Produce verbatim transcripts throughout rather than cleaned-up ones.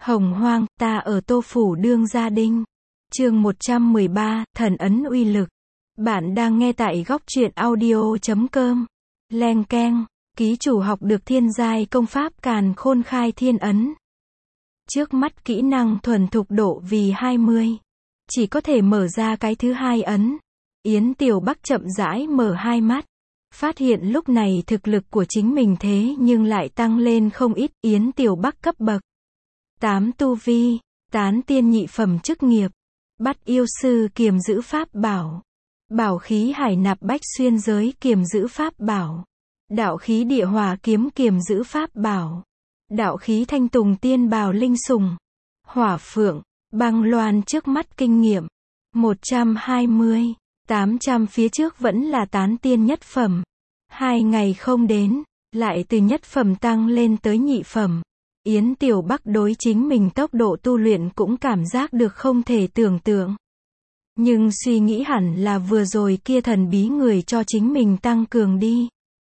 Hồng hoang, ta ở Tô Phủ đương gia đinh. Chương một trăm mười ba, thần ấn uy lực. Bạn đang nghe tại góc truyện audio chấm com. Leng keng, ký chủ học được thiên giai công pháp Càn Khôn Khai Thiên Ấn. Trước mắt kỹ năng thuần thục độ vì hai mươi. Chỉ có thể mở ra cái thứ hai ấn. Yến Tiểu Bắc chậm rãi mở hai mắt. Phát hiện lúc này thực lực của chính mình thế nhưng lại tăng lên không ít. Yến Tiểu Bắc cấp bậc tám tu vi, tán tiên nhị phẩm chức nghiệp, bắt yêu sư kiềm giữ pháp bảo, bảo khí hải nạp bách xuyên giới kiềm giữ pháp bảo, đạo khí địa hỏa kiếm kiềm giữ pháp bảo, đạo khí thanh tùng tiên bào linh sùng, hỏa phượng, băng loan trước mắt kinh nghiệm, một trăm hai mươi, tám trăm phía trước vẫn là tán tiên nhất phẩm, hai ngày không đến, lại từ nhất phẩm tăng lên tới nhị phẩm. Yến Tiểu Bắc đối chính mình tốc độ tu luyện cũng cảm giác được không thể tưởng tượng. Nhưng suy nghĩ hẳn là vừa rồi kia thần bí người cho chính mình tăng cường đi.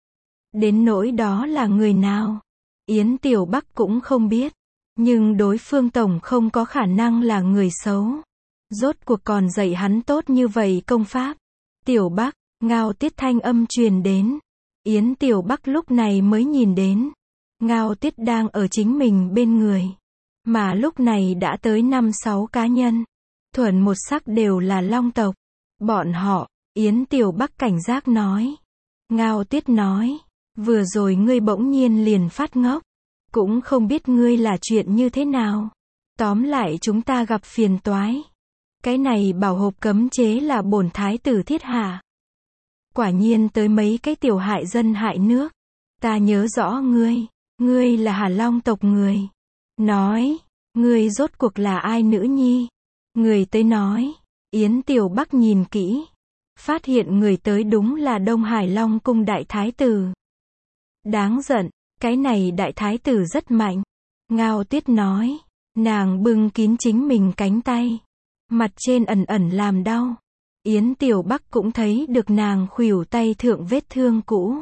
Đến nỗi đó là người nào? Yến Tiểu Bắc cũng không biết. Nhưng đối phương tổng không có khả năng là người xấu. Rốt cuộc còn dạy hắn tốt như vậy công pháp. Tiểu Bắc, Ngao Tiết thanh âm truyền đến. Yến Tiểu Bắc lúc này mới nhìn đến. Ngao Tiết đang ở chính mình bên người. Mà lúc này đã tới năm sáu cá nhân. Thuần một sắc đều là long tộc. Bọn họ, Yến Tiểu Bắc cảnh giác nói. Ngao Tiết nói, vừa rồi ngươi bỗng nhiên liền phát ngốc. Cũng không biết ngươi là chuyện như thế nào. Tóm lại chúng ta gặp phiền toái. Cái này bảo hộp cấm chế là bổn thái tử thiết hạ. Quả nhiên tới mấy cái tiểu hại dân hại nước. Ta nhớ rõ ngươi. Ngươi là Hà Long tộc người. Nói, ngươi rốt cuộc là ai nữ nhi? Người tới nói. Yến Tiểu Bắc nhìn kỹ. Phát hiện người tới đúng là Đông Hải Long cung đại thái tử. Đáng giận, cái này đại thái tử rất mạnh. Ngao Tiết nói. Nàng bưng kín chính mình cánh tay. Mặt trên ẩn ẩn làm đau. Yến Tiểu Bắc cũng thấy được nàng khuỷu tay thượng vết thương cũ.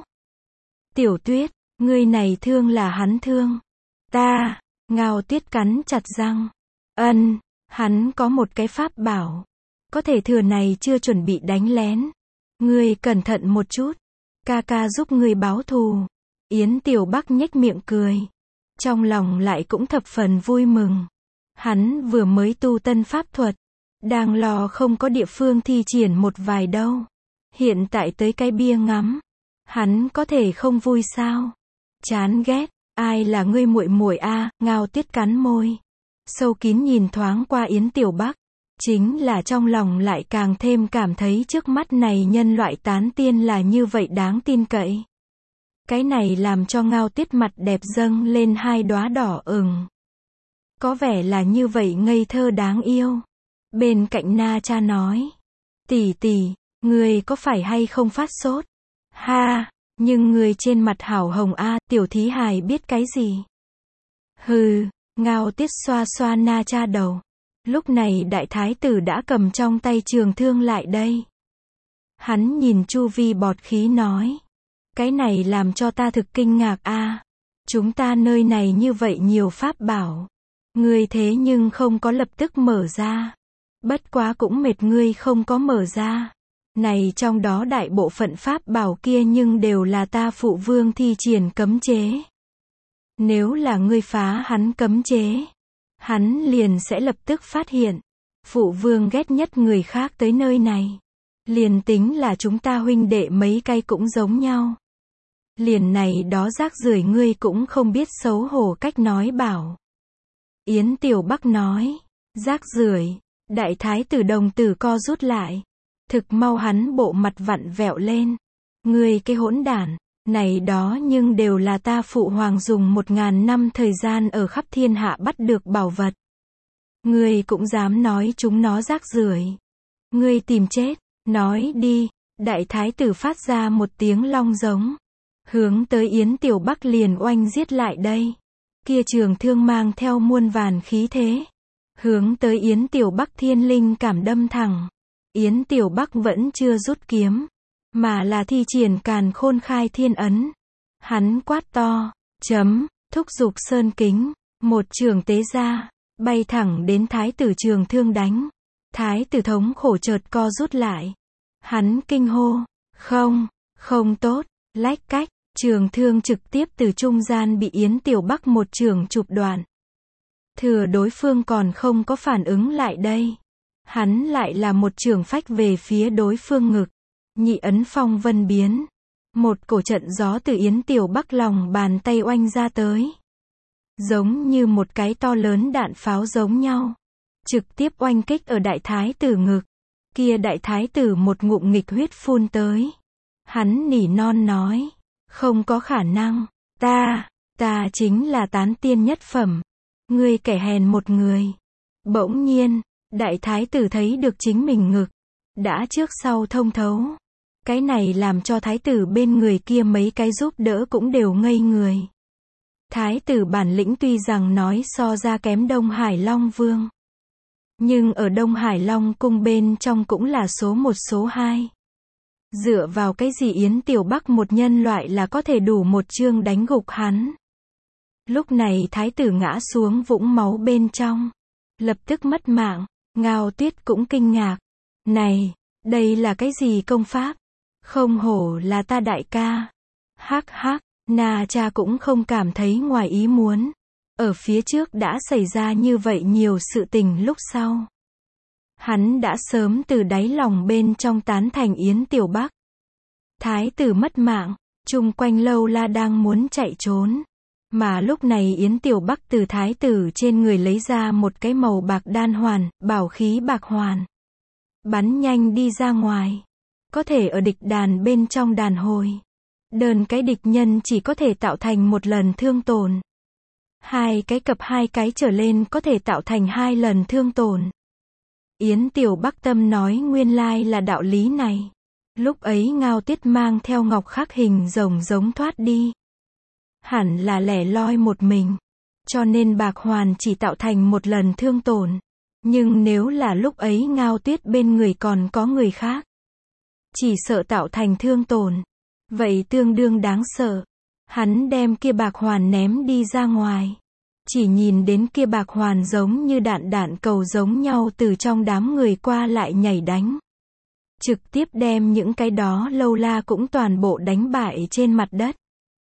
Tiểu Tuyết. Ngươi này thương là hắn thương. Ta, Ngao Tiết cắn chặt răng. Ân, hắn có một cái pháp bảo. Có thể thừa này chưa chuẩn bị đánh lén. Ngươi cẩn thận một chút. Ca ca giúp ngươi báo thù. Yến Tiểu Bắc nhếch miệng cười. Trong lòng lại cũng thập phần vui mừng. Hắn vừa mới tu tân pháp thuật. Đang lo không có địa phương thi triển một vài đâu. Hiện tại tới cái bia ngắm. Hắn có thể không vui sao? Chán ghét, ai là ngươi muội muội a? Ngao Tiết cắn môi. Sâu kín nhìn thoáng qua Yến Tiểu Bắc. Chính là trong lòng lại càng thêm cảm thấy trước mắt này nhân loại tán tiên là như vậy đáng tin cậy. Cái này làm cho Ngao Tiết mặt đẹp dâng lên hai đóa đỏ ửng. Có vẻ là như vậy ngây thơ đáng yêu. Bên cạnh Na Cha nói. Tỷ tỷ, ngươi có phải hay không phát sốt? Ha! Nhưng người trên mặt hảo hồng a, tiểu thí hài biết cái gì? Hừ, Ngao Tiết xoa xoa Na Cha đầu. Lúc này đại thái tử đã cầm trong tay trường thương lại đây. Hắn nhìn chu vi bọt khí nói. Cái này làm cho ta thực kinh ngạc a. Chúng ta nơi này như vậy nhiều pháp bảo. Ngươi thế nhưng không có lập tức mở ra. Bất quá cũng mệt ngươi không có mở ra. Này trong đó đại bộ phận pháp bảo kia nhưng đều là ta phụ vương thi triển cấm chế. Nếu là ngươi phá hắn cấm chế, hắn liền sẽ lập tức phát hiện. Phụ vương ghét nhất người khác tới nơi này. Liền tính là chúng ta huynh đệ mấy cây cũng giống nhau. Liền này đó rác rưởi ngươi cũng không biết xấu hổ cách nói bảo. Yến Tiểu Bắc nói, rác rưởi, đại thái tử đồng tử co rút lại. Thực mau hắn bộ mặt vặn vẹo lên. Ngươi cái hỗn đản, này đó nhưng đều là ta phụ hoàng dùng một ngàn năm thời gian ở khắp thiên hạ bắt được bảo vật. Ngươi cũng dám nói chúng nó rác rưởi. Ngươi tìm chết, nói đi, đại thái tử phát ra một tiếng long giống. Hướng tới Yến Tiểu Bắc liền oanh giết lại đây. Kia trường thương mang theo muôn vàn khí thế. Hướng tới Yến Tiểu Bắc thiên linh cảm đâm thẳng. Yến Tiểu Bắc vẫn chưa rút kiếm, mà là thi triển Càn Khôn Khai Thiên Ấn. Hắn quát to, chấm, thúc giục sơn kính, một trường tế ra, bay thẳng đến thái tử Trường Thương đánh. Thái tử thống khổ chợt co rút lại. Hắn kinh hô, không, không tốt, lách cách, Trường Thương trực tiếp từ trung gian bị Yến Tiểu Bắc một chưởng chụp đoạn. Thừa đối phương còn không có phản ứng lại đây. Hắn lại là một chưởng phách về phía đối phương ngực. Nhị ấn phong vân biến. Một cổ trận gió từ Yến Tiểu Bắc lòng bàn tay oanh ra tới. Giống như một cái to lớn đạn pháo giống nhau. Trực tiếp oanh kích ở đại thái tử ngực. Kia đại thái tử một ngụm nghịch huyết phun tới. Hắn nỉ non nói. Không có khả năng. Ta, ta chính là tán tiên nhất phẩm. Ngươi kẻ hèn một người. Bỗng nhiên, đại thái tử thấy được chính mình ngực. Đã trước sau thông thấu. Cái này làm cho thái tử bên người kia mấy cái giúp đỡ cũng đều ngây người. Thái tử bản lĩnh tuy rằng nói so ra kém Đông Hải Long Vương. Nhưng ở Đông Hải Long cung bên trong cũng là số một số hai. Dựa vào cái gì Yến Tiểu Bắc một nhân loại là có thể đủ một chương đánh gục hắn. Lúc này thái tử ngã xuống vũng máu bên trong. Lập tức mất mạng. Ngao Tuyết cũng kinh ngạc. Này, đây là cái gì công pháp? Không hổ là ta đại ca. Hắc hắc, Na Cha cũng không cảm thấy ngoài ý muốn. Ở phía trước đã xảy ra như vậy nhiều sự tình lúc sau. Hắn đã sớm từ đáy lòng bên trong tán thành Yến Tiểu Bắc. Thái tử mất mạng, chung quanh lâu la đang muốn chạy trốn. Mà lúc này Yến Tiểu Bắc từ thái tử trên người lấy ra một cái màu bạc đan hoàn, bảo khí bạc hoàn. Bắn nhanh đi ra ngoài. Có thể ở địch đàn bên trong đàn hồi. Đơn cái địch nhân chỉ có thể tạo thành một lần thương tổn. Hai cái cập hai cái trở lên có thể tạo thành hai lần thương tổn. Yến Tiểu Bắc tâm nói nguyên lai là đạo lý này. Lúc ấy Ngao Tuyết mang theo ngọc khắc hình rồng giống thoát đi. Hẳn là lẻ loi một mình. Cho nên bạc hoàn chỉ tạo thành một lần thương tổn. Nhưng nếu là lúc ấy Ngao Tuyết bên người còn có người khác. Chỉ sợ tạo thành thương tổn. Vậy tương đương đáng sợ. Hắn đem kia bạc hoàn ném đi ra ngoài. Chỉ nhìn đến kia bạc hoàn giống như đạn đạn cầu giống nhau từ trong đám người qua lại nhảy đánh. Trực tiếp đem những cái đó lâu la cũng toàn bộ đánh bại trên mặt đất.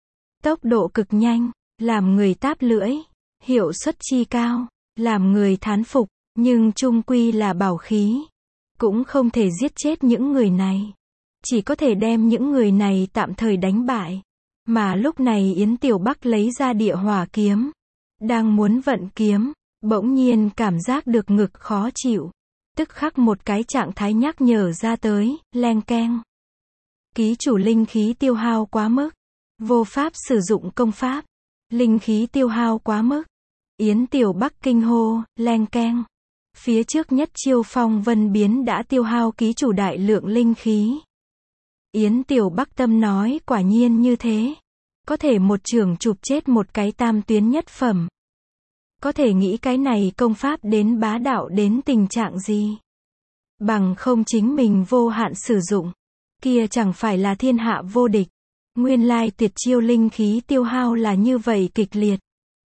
Tốc độ cực nhanh, làm người táp lưỡi, hiệu suất chi cao, làm người thán phục, nhưng chung quy là bảo khí. Cũng không thể giết chết những người này. Chỉ có thể đem những người này tạm thời đánh bại. Mà lúc này Yến Tiểu Bắc lấy ra địa hỏa kiếm. Đang muốn vận kiếm, bỗng nhiên cảm giác được ngực khó chịu. Tức khắc một cái trạng thái nhắc nhở ra tới, leng keng. Ký chủ linh khí tiêu hao quá mức. Vô pháp sử dụng công pháp. Linh khí tiêu hao quá mức. Yến Tiểu Bắc kinh hô, leng keng. Phía trước nhất chiêu phong vân biến đã tiêu hao ký chủ đại lượng linh khí. Yến Tiểu Bắc tâm nói quả nhiên như thế. Có thể một trường chụp chết một cái tam tuyến nhất phẩm. Có thể nghĩ cái này công pháp đến bá đạo đến tình trạng gì. Bằng không chính mình vô hạn sử dụng. Kia chẳng phải là thiên hạ vô địch. Nguyên lai tuyệt chiêu linh khí tiêu hao là như vậy kịch liệt.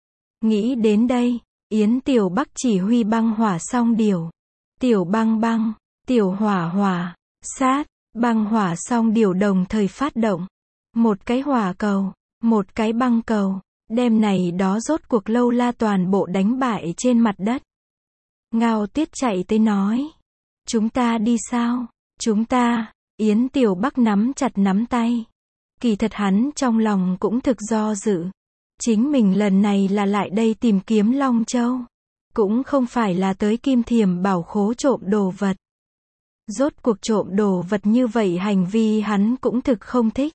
Nghĩ đến đây, Yến Tiểu Bắc chỉ huy băng hỏa song điểu. Tiểu băng băng, tiểu hỏa hỏa, sát, băng hỏa song điểu đồng thời phát động. Một cái hỏa cầu, một cái băng cầu, đem này đó rốt cuộc lâu la toàn bộ đánh bại trên mặt đất. Ngao Tuyết chạy tới nói. Chúng ta đi sao? Chúng ta, Yến Tiểu Bắc nắm chặt nắm tay. Kỳ thật hắn trong lòng cũng thực do dự. Chính mình lần này là lại đây tìm kiếm Long Châu. Cũng không phải là tới Kim Thiềm bảo khố trộm đồ vật. Rốt cuộc trộm đồ vật như vậy hành vi hắn cũng thực không thích.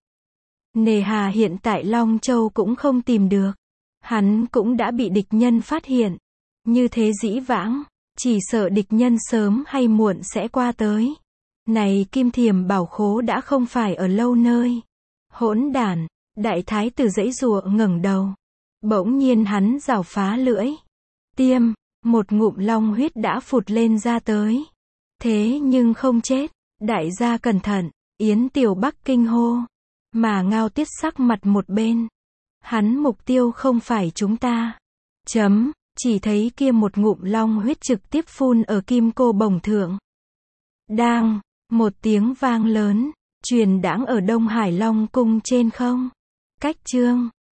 Nề hà hiện tại Long Châu cũng không tìm được. Hắn cũng đã bị địch nhân phát hiện. Như thế dĩ vãng, chỉ sợ địch nhân sớm hay muộn sẽ qua tới. Này Kim Thiềm bảo khố đã không phải ở lâu nơi. Hỗn đản, đại thái tử giãy giụa ngẩng đầu. Bỗng nhiên hắn rảo phá lưỡi. Tiêm, một ngụm long huyết đã phụt lên ra tới. Thế nhưng không chết. Đại gia cẩn thận, Yến Tiểu Bắc kinh hô. Mà Ngao Tuyết sắc mặt một bên. Hắn mục tiêu không phải chúng ta. Chấm, Chỉ thấy kia một ngụm long huyết trực tiếp phun ở kim cô bồng thượng. Đang, một tiếng vang lớn, truyền đãng ở Đông Hải Long cung trên không. Cách chương